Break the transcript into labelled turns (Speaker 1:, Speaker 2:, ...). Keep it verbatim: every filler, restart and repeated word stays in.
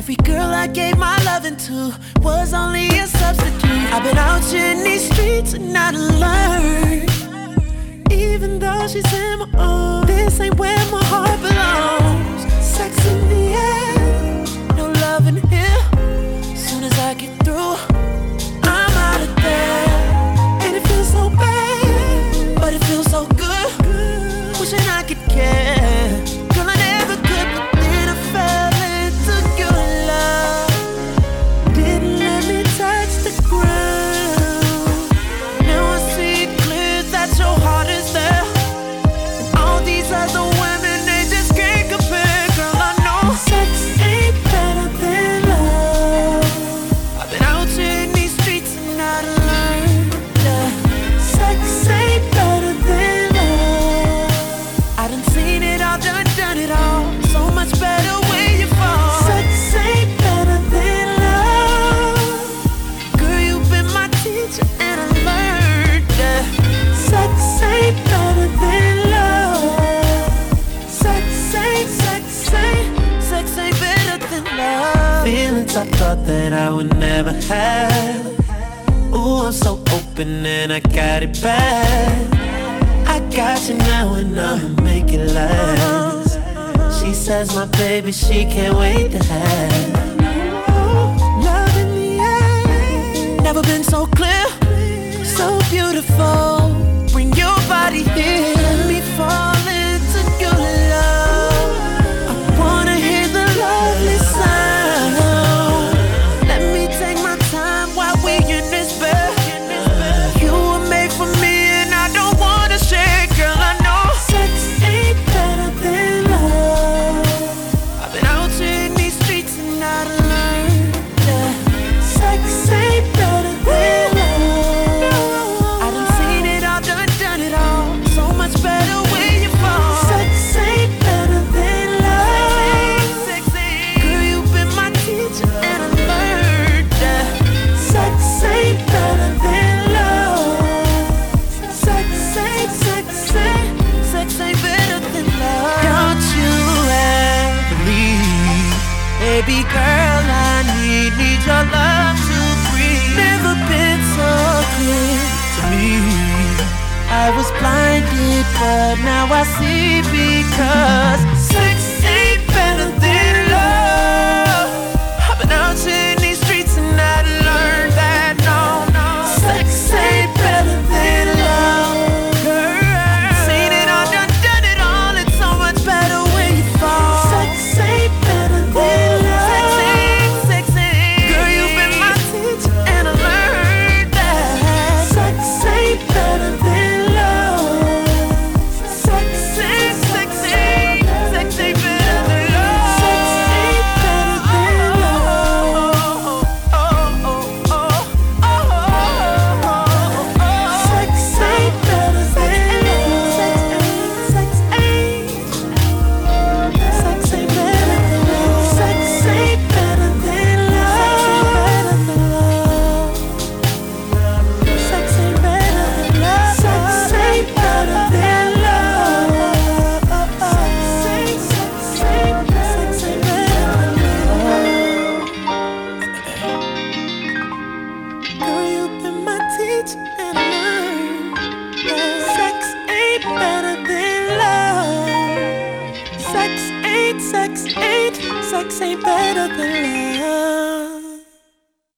Speaker 1: Every girl I gave my loving to was only a substitute. I've been out here in these streets and I done learned, even though she's in my own, this ain't where my heart belongs. Sex in the air, no love in here. Soon as I get through, I'm out of there. And it feels so bad, but it feels so good. Wishing I could care. Girl, I never could, but then I fell into your love. Didn't let me touch the ground. Now I see it clear that your heart is there. And all these other women, they just can't compare. Girl, I know sex ain't better than love. I've been out here in these streets and I done learned that sex ain't better than love. I done seen it all, done, done it all. So much better when you fall. Sex ain't better than love. Girl, you've been my teacher and I learned that sex ain't better than love. Sex ain't, sex ain't, sex ain't better than love. Feelings I thought that I would never have. Ooh, I'm so open and I got it bad. I got you now and I'ma make it last. She says my baby she can't wait to have. Love in the air, never been so clear, so beautiful. Bring your body here, let me fall into your love. I wanna hear the lovely sound. Let me take my time while we in this bed. You were made for me and I don't wanna share. Girl, I know sex ain't better than love. I've been out here in these streets and I done learned that sex ain't better than love. I done seen it all, done, done it all. So much better when you fall. Sex ain't better than love. Sex ain't. Girl, you've been my teacher and I learned that sex ain't better than love. Sex ain't, sex ain't, sex ain't better than love. Don't you ever leave, baby girl, I need, need your love to breathe. Never been so clear to me. I was blinded, but now I see because sex ain't better than love. I've been out here in these streets and I learned that no, no, sex ain't better than love. Girl, seen it all, done, done it all. It's so much better when you fall. Sex ain't better than love. Sex ain't, sex ain't. Girl, you've been my teacher and I learned that sex ain't better than love. Sex ain't, sex ain't, sex ain't better than love. Sex ain't better than love. Oh, oh, oh, oh, oh, oh. Sex ain't better than love. Sex ain't, sex ain't better than love. Sex ain't better than love. Sex ain't better than love. Sex ain't better than love. Sex ain't, sex ain't, sex ain't better than love. Girl, you've been my teacher and I learned that sex ain't better than love. Sex ain't, sex ain't, sex ain't better than love.